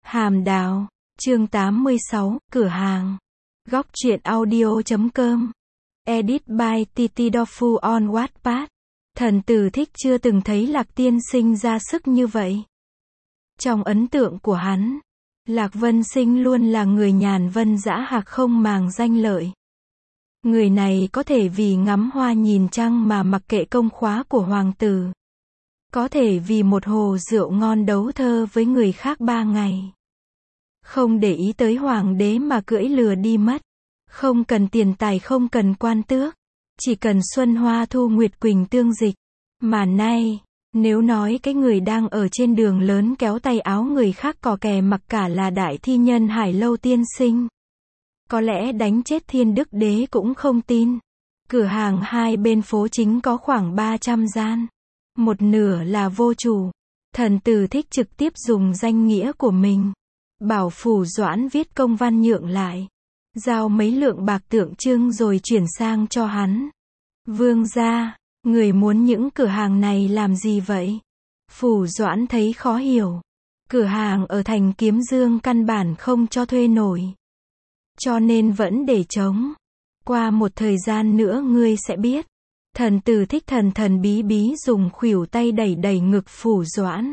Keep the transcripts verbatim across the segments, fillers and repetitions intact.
Hàm Đào, chương tám mươi sáu, cửa hàng. Góc truyện audio chấm com. Edit by Titi Dofu on Wattpad. Thần Tử Thích chưa từng thấy Lạc Tiên Sinh ra sức như vậy. Trong ấn tượng của hắn, Lạc Vân Sinh luôn là người nhàn vân dã hạc không màng danh lợi. Người này có thể vì ngắm hoa nhìn trăng mà mặc kệ công khóa của hoàng tử. Có thể vì một hồ rượu ngon đấu thơ với người khác ba ngày. Không để ý tới hoàng đế mà cưỡi lừa đi mất. Không cần tiền tài, không cần quan tước. Chỉ cần xuân hoa thu nguyệt quỳnh tương dịch. Mà nay, nếu nói cái người đang ở trên đường lớn kéo tay áo người khác cò kè mặc cả là đại thi nhân Hải Lâu Tiên Sinh, có lẽ đánh chết Thiên Đức Đế cũng không tin. Cửa hàng hai bên phố chính có khoảng ba trăm gian. Một nửa là vô chủ. Thần Tử Thích trực tiếp dùng danh nghĩa của mình, bảo Phủ Doãn viết công văn nhượng lại. Giao mấy lượng bạc tượng trưng rồi chuyển sang cho hắn. Vương gia, người muốn những cửa hàng này làm gì vậy? Phủ Doãn thấy khó hiểu. Cửa hàng ở thành Kiếm Dương căn bản không cho thuê nổi, cho nên vẫn để trống. Qua một thời gian nữa ngươi sẽ biết. Thần Tử Thích thần thần bí bí dùng khuỷu tay đẩy đẩy ngực Phủ Doãn.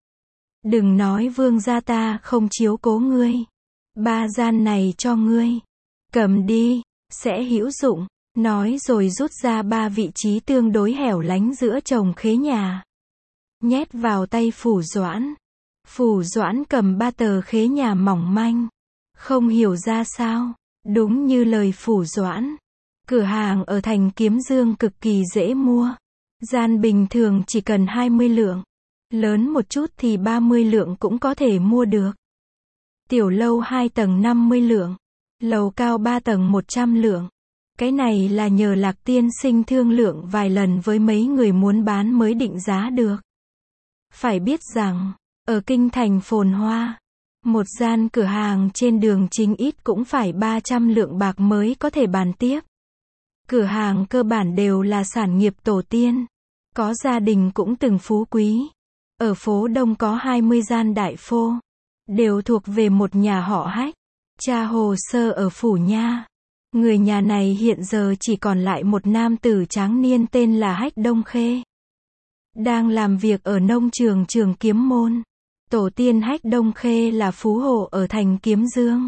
Đừng nói vương gia ta không chiếu cố ngươi. Ba gian này cho ngươi. Cầm đi, sẽ hữu dụng. Nói rồi rút ra ba vị trí tương đối hẻo lánh giữa chồng khế nhà. Nhét vào tay Phủ Doãn. Phủ Doãn cầm ba tờ khế nhà mỏng manh. Không hiểu ra sao. Đúng như lời Phủ Doãn. Cửa hàng ở thành Kiếm Dương cực kỳ dễ mua. Gian bình thường chỉ cần hai mươi lượng. Lớn một chút thì ba mươi lượng cũng có thể mua được. Tiểu lâu hai tầng năm mươi lượng. Lầu cao ba tầng một trăm lượng. Cái này là nhờ Lạc Tiên Sinh thương lượng vài lần với mấy người muốn bán mới định giá được. Phải biết rằng, ở kinh thành phồn hoa, một gian cửa hàng trên đường chính ít cũng phải ba trăm lượng bạc mới có thể bàn tiếp. Cửa hàng cơ bản đều là sản nghiệp tổ tiên. Có gia đình cũng từng phú quý. Ở phố Đông có hai mươi gian đại phô. Đều thuộc về một nhà họ Hách. Tra hồ sơ ở Phủ Nha. Người nhà này hiện giờ chỉ còn lại một nam tử tráng niên tên là Hách Đông Khê. Đang làm việc ở nông trường Trường Kiếm Môn. Tổ tiên Hách Đông Khê là phú hộ ở thành Kiếm Dương.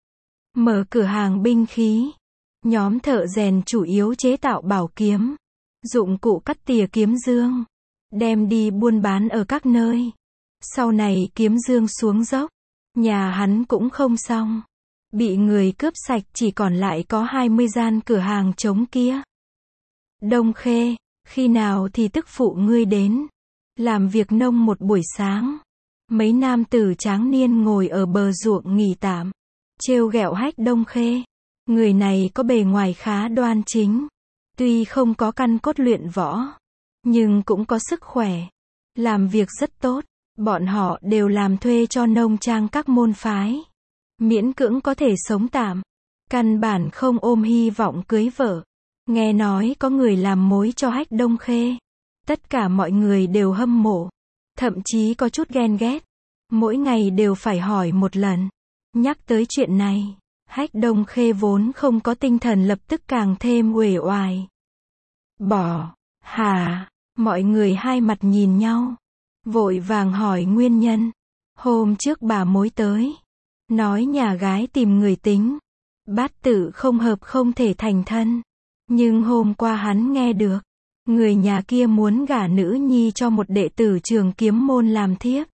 Mở cửa hàng binh khí. Nhóm thợ rèn chủ yếu chế tạo bảo kiếm, dụng cụ cắt tỉa Kiếm Dương, đem đi buôn bán ở các nơi. Sau này Kiếm Dương xuống dốc, nhà hắn cũng không xong. Bị người cướp sạch, chỉ còn lại có hai mươi gian cửa hàng trống kia. Đông Khê, khi nào thì tức phụ ngươi đến? Làm việc nông một buổi sáng. Mấy nam tử tráng niên ngồi ở bờ ruộng nghỉ tạm, trêu ghẹo Hách Đông Khê. Người này có bề ngoài khá đoan chính. Tuy không có căn cốt luyện võ, nhưng cũng có sức khỏe. Làm việc rất tốt. Bọn họ đều làm thuê cho nông trang các môn phái. Miễn cưỡng có thể sống tạm. Căn bản không ôm hy vọng cưới vợ. Nghe nói có người làm mối cho Hách Đông Khê. Tất cả mọi người đều hâm mộ. Thậm chí có chút ghen ghét. Mỗi ngày đều phải hỏi một lần. Nhắc tới chuyện này, Hách Đông Khê vốn không có tinh thần lập tức càng thêm uể oải. Bỏ, hả? Mọi người hai mặt nhìn nhau. Vội vàng hỏi nguyên nhân. Hôm trước bà mối tới. Nói nhà gái tìm người tính. Bát tự không hợp không thể thành thân. Nhưng hôm qua hắn nghe được. Người nhà kia muốn gả nữ nhi cho một đệ tử Trường Kiếm Môn làm thiếp.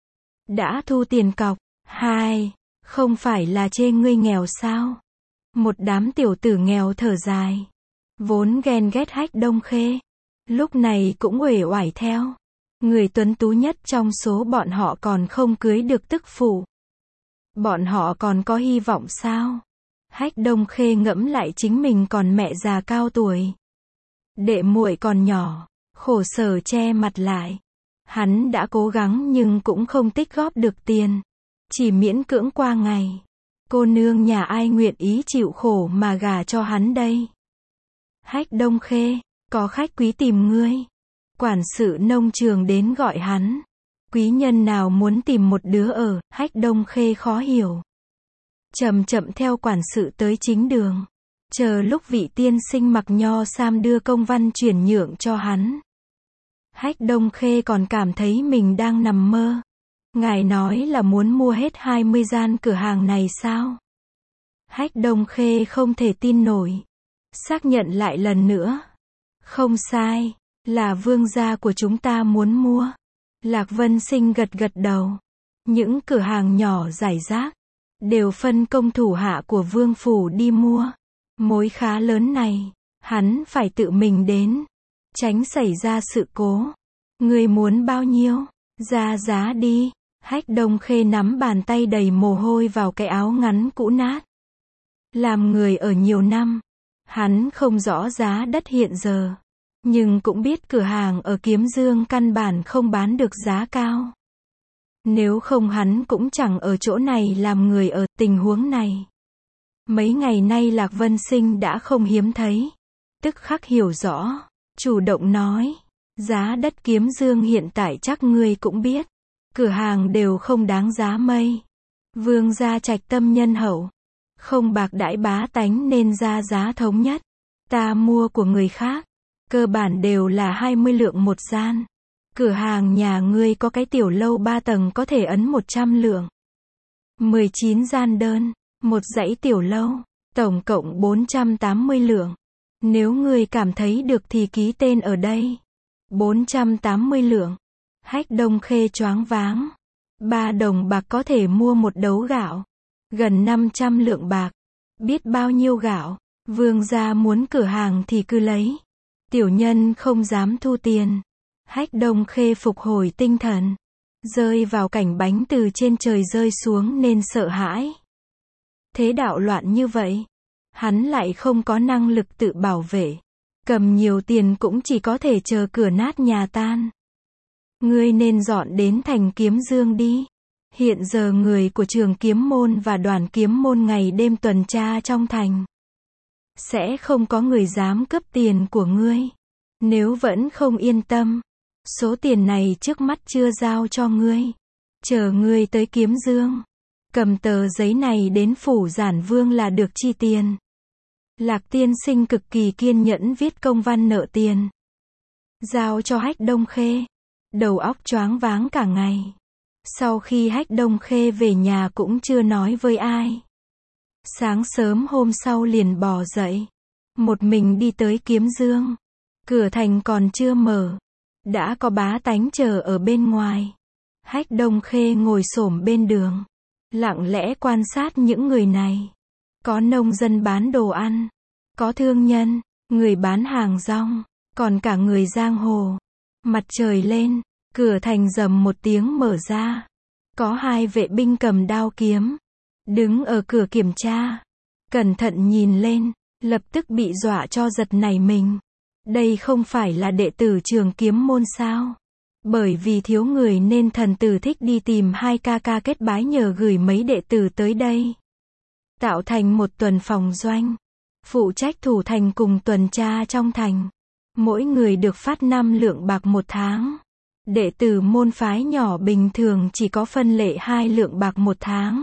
Đã thu tiền cọc. Hai. Không phải là chê ngươi nghèo sao? Một đám tiểu tử nghèo thở dài. Vốn ghen ghét Hách Đông Khê. Lúc này cũng uể oải theo. Người tuấn tú nhất trong số bọn họ còn không cưới được tức phụ. Bọn họ còn có hy vọng sao? Hách Đông Khê ngẫm lại chính mình còn mẹ già cao tuổi. Đệ muội còn nhỏ. Khổ sở che mặt lại. Hắn đã cố gắng nhưng cũng không tích góp được tiền. Chỉ miễn cưỡng qua ngày. Cô nương nhà ai nguyện ý chịu khổ mà gả cho hắn đây? Hách Đông Khê, có khách quý tìm ngươi. Quản sự nông trường đến gọi hắn. Quý nhân nào muốn tìm một đứa ở, Hách Đông Khê khó hiểu. Chậm chậm theo quản sự tới chính đường. Chờ lúc vị tiên sinh mặc nho sam đưa công văn chuyển nhượng cho hắn. Hách Đông Khê còn cảm thấy mình đang nằm mơ. Ngài nói là muốn mua hết hai mươi gian cửa hàng này sao? Hách Đông Khê không thể tin nổi. Xác nhận lại lần nữa. Không sai, là vương gia của chúng ta muốn mua. Lạc Vân Sinh gật gật đầu. Những cửa hàng nhỏ rải rác, đều phân công thủ hạ của vương phủ đi mua. Mối khá lớn này, hắn phải tự mình đến. Tránh xảy ra sự cố. Người muốn bao nhiêu? Ra giá đi. Hách Đông Khê nắm bàn tay đầy mồ hôi vào cái áo ngắn cũ nát. Làm người ở nhiều năm, hắn không rõ giá đất hiện giờ. Nhưng cũng biết cửa hàng ở Kiếm Dương căn bản không bán được giá cao. Nếu không hắn cũng chẳng ở chỗ này làm người ở tình huống này. Mấy ngày nay Lạc Vân Sinh đã không hiếm thấy. Tức khắc hiểu rõ, chủ động nói. Giá đất Kiếm Dương hiện tại chắc ngươi cũng biết. Cửa hàng đều không đáng giá mây. Vương gia trạch tâm nhân hậu. Không bạc đãi bá tánh nên ra giá thống nhất. Ta mua của người khác. Cơ bản đều là hai mươi lượng một gian. Cửa hàng nhà ngươi có cái tiểu lâu ba tầng có thể ấn một trăm lượng. mười chín gian đơn. Một dãy tiểu lâu. Tổng cộng bốn trăm tám mươi lượng. Nếu ngươi cảm thấy được thì ký tên ở đây. bốn trăm tám mươi lượng. Hách Đông Khê choáng váng. Ba đồng bạc có thể mua một đấu gạo. Gần năm trăm lượng bạc. Biết bao nhiêu gạo. Vương gia muốn cửa hàng thì cứ lấy. Tiểu nhân không dám thu tiền. Hách Đông Khê phục hồi tinh thần. Rơi vào cảnh bánh từ trên trời rơi xuống nên sợ hãi. Thế đạo loạn như vậy. Hắn lại không có năng lực tự bảo vệ. Cầm nhiều tiền cũng chỉ có thể chờ cửa nát nhà tan. Ngươi nên dọn đến thành Kiếm Dương đi. Hiện giờ người của trường kiếm môn và đoàn kiếm môn ngày đêm tuần tra trong thành. Sẽ không có người dám cướp tiền của ngươi. Nếu vẫn không yên tâm, số tiền này trước mắt chưa giao cho ngươi. Chờ ngươi tới Kiếm Dương. Cầm tờ giấy này đến phủ giản vương là được chi tiền. Lạc tiên sinh cực kỳ kiên nhẫn viết công văn nợ tiền. Giao cho Hách Đông Khê. Đầu óc choáng váng cả ngày. Sau khi Hách Đông Khê về nhà cũng chưa nói với ai. Sáng sớm hôm sau liền bò dậy. Một mình đi tới Kiếm Dương. Cửa thành còn chưa mở. Đã có bá tánh chờ ở bên ngoài. Hách Đông Khê ngồi xổm bên đường. Lặng lẽ quan sát những người này. Có nông dân bán đồ ăn. Có thương nhân, người bán hàng rong. Còn cả người giang hồ. Mặt trời lên. Cửa thành rầm một tiếng mở ra. Có hai vệ binh cầm đao kiếm. Đứng ở cửa kiểm tra. Cẩn thận nhìn lên. Lập tức bị dọa cho giật nảy mình. Đây không phải là đệ tử trường kiếm môn sao? Bởi vì thiếu người nên thần tử thích đi tìm hai ca ca kết bái nhờ gửi mấy đệ tử tới đây. Tạo thành một tuần phòng doanh. Phụ trách thủ thành cùng tuần tra trong thành. Mỗi người được phát năm lượng bạc một tháng. Đệ tử môn phái nhỏ bình thường chỉ có phân lệ hai lượng bạc một tháng.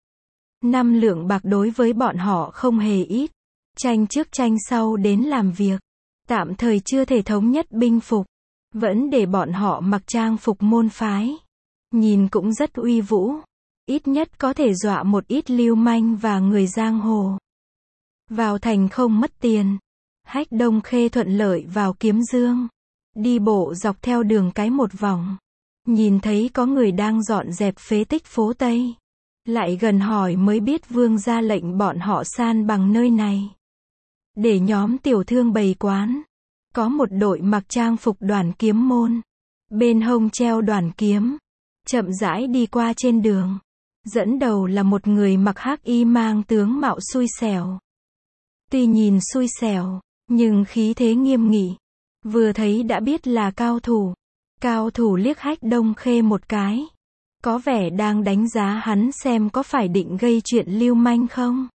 Năm lượng bạc đối với bọn họ không hề ít. Tranh trước tranh sau đến làm việc. Tạm thời chưa thể thống nhất binh phục. Vẫn để bọn họ mặc trang phục môn phái. Nhìn cũng rất uy vũ. Ít nhất có thể dọa một ít lưu manh và người giang hồ. Vào thành không mất tiền. Hách Đông Khê thuận lợi vào Kiếm Dương. Đi bộ dọc theo đường cái một vòng. Nhìn thấy có người đang dọn dẹp phế tích phố Tây. Lại gần hỏi mới biết vương ra lệnh bọn họ san bằng nơi này. Để nhóm tiểu thương bày quán. Có một đội mặc trang phục đoàn kiếm môn. Bên hông treo đoàn kiếm. Chậm rãi đi qua trên đường. Dẫn đầu là một người mặc hắc y mang tướng mạo xui xẻo. Tuy nhìn xui xẻo, nhưng khí thế nghiêm nghị. Vừa thấy đã biết là cao thủ. Cao thủ liếc Hách Đông Khê một cái. Có vẻ đang đánh giá hắn xem có phải định gây chuyện lưu manh không.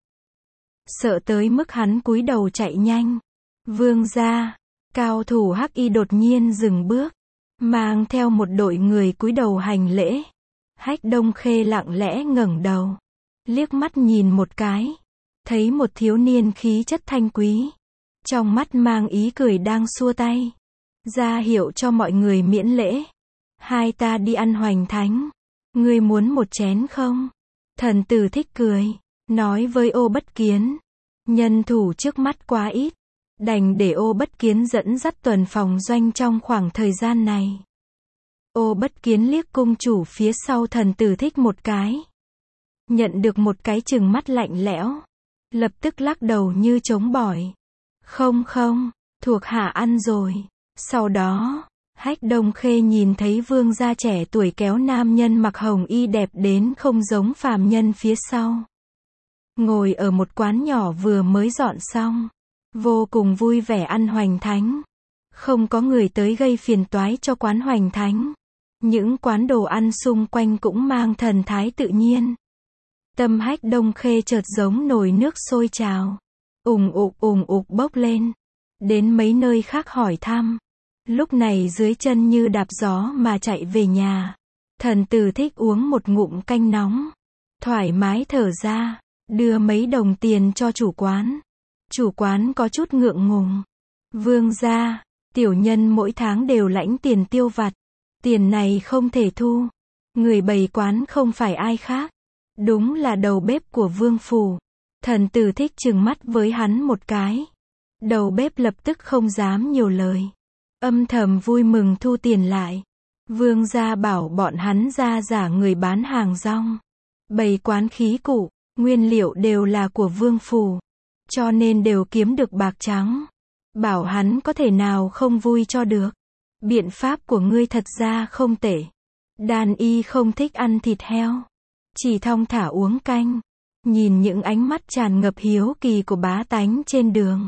Sợ tới mức hắn cúi đầu chạy nhanh. Vương gia. Cao thủ hắc y đột nhiên dừng bước. mang theo một đội người cúi đầu hành lễ. Hách Đông Khê lặng lẽ ngẩng đầu, liếc mắt nhìn một cái, thấy một thiếu niên khí chất thanh quý, trong mắt mang ý cười đang xua tay, ra hiệu cho mọi người miễn lễ. Hai ta đi ăn hoành thánh, ngươi muốn một chén không? Thần tử Thích cười, nói với Ô Bất Kiến, nhân thủ trước mắt quá ít, đành để Ô Bất Kiến dẫn dắt tuần phòng doanh trong khoảng thời gian này. Ô Bất Kiến liếc cung chủ phía sau thần tử Thích một cái, nhận được một cái chừng mắt lạnh lẽo, lập tức lắc đầu như chống bỏi. Không không, thuộc hạ ăn rồi. Sau đó, Hách Đông Khê nhìn thấy vương gia trẻ tuổi kéo nam nhân mặc hồng y đẹp đến không giống phàm nhân phía sau. Ngồi ở một quán nhỏ vừa mới dọn xong, vô cùng vui vẻ ăn hoành thánh. Không có người tới gây phiền toái cho quán hoành thánh. Những quán đồ ăn xung quanh cũng mang thần thái tự nhiên. Tâm Hách Đông Khê chợt giống nồi nước sôi trào, ùng ục ùng ục bốc lên, đến mấy nơi khác hỏi thăm. Lúc này dưới chân như đạp gió mà chạy về nhà. Thần tử Thích uống một ngụm canh nóng, thoải mái thở ra, đưa mấy đồng tiền cho chủ quán. Chủ quán có chút ngượng ngùng. Vương gia, tiểu nhân mỗi tháng đều lãnh tiền tiêu vặt, tiền này không thể thu. Người bày quán không phải ai khác, đúng là đầu bếp của vương phủ. Thần tử Thích trừng mắt với hắn một cái. Đầu bếp lập tức không dám nhiều lời, âm thầm vui mừng thu tiền lại. Vương gia bảo bọn hắn ra giả người bán hàng rong, bày quán khí cụ, nguyên liệu đều là của vương phủ, cho nên đều kiếm được bạc trắng. Bảo hắn có thể nào không vui cho được. Biện pháp của ngươi thật ra không tệ. Đàn y không thích ăn thịt heo, chỉ thong thả uống canh. Nhìn những ánh mắt tràn ngập hiếu kỳ của bá tánh trên đường,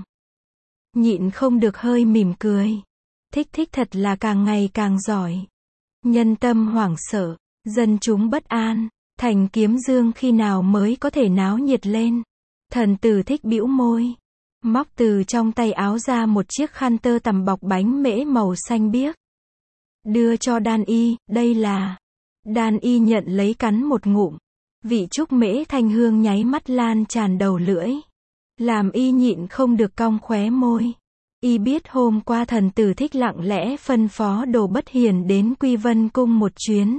nhịn không được hơi mỉm cười. Thích Thích thật là càng ngày càng giỏi. Nhân tâm hoảng sợ, dân chúng bất an, thành Kiếm Dương khi nào mới có thể náo nhiệt lên. Thần tử Thích bĩu môi, móc từ trong tay áo ra một chiếc khăn tơ tằm bọc bánh mễ màu xanh biếc, đưa cho đan y. Đây là... Đan y nhận lấy cắn một ngụm, vị trúc mễ thanh hương nháy mắt lan tràn đầu lưỡi, làm y nhịn không được cong khóe môi. Y biết hôm qua thần tử Thích lặng lẽ phân phó Đồ Bất Hiền đến Quy Vân Cung một chuyến.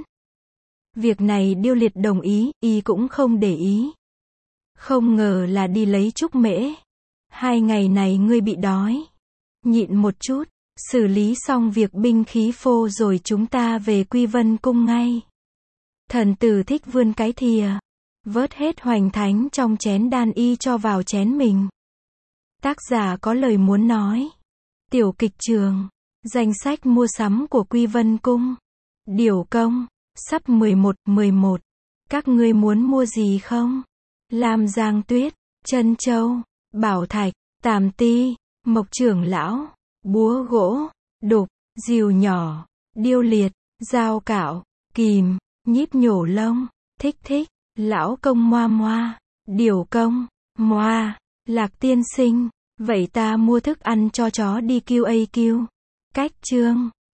Việc này Điêu Liệt đồng ý, y cũng không để ý. Không ngờ là đi lấy trúc mễ. Hai ngày này ngươi bị đói, nhịn một chút, xử lý xong việc binh khí phô rồi chúng ta về Quy Vân Cung ngay. Thần tử Thích vươn cái thìa, vớt hết hoành thánh trong chén đan y cho vào chén mình. Tác giả có lời muốn nói. Tiểu kịch trường, danh sách mua sắm của Quy Vân Cung. Điểu công, sắp mười một mười một. Các ngươi muốn mua gì không? Lam Giang Tuyết, Trân Châu, Bảo Thạch, Tàm Ti, Mộc Trưởng Lão, búa gỗ, đục, rìu nhỏ, điêu liệt, dao cạo, kìm, nhíp nhổ lông. Thích Thích, lão công moa moa, điểu công, moa, Lạc tiên sinh. Vậy ta mua thức ăn cho chó đi quy a quy. Cách chương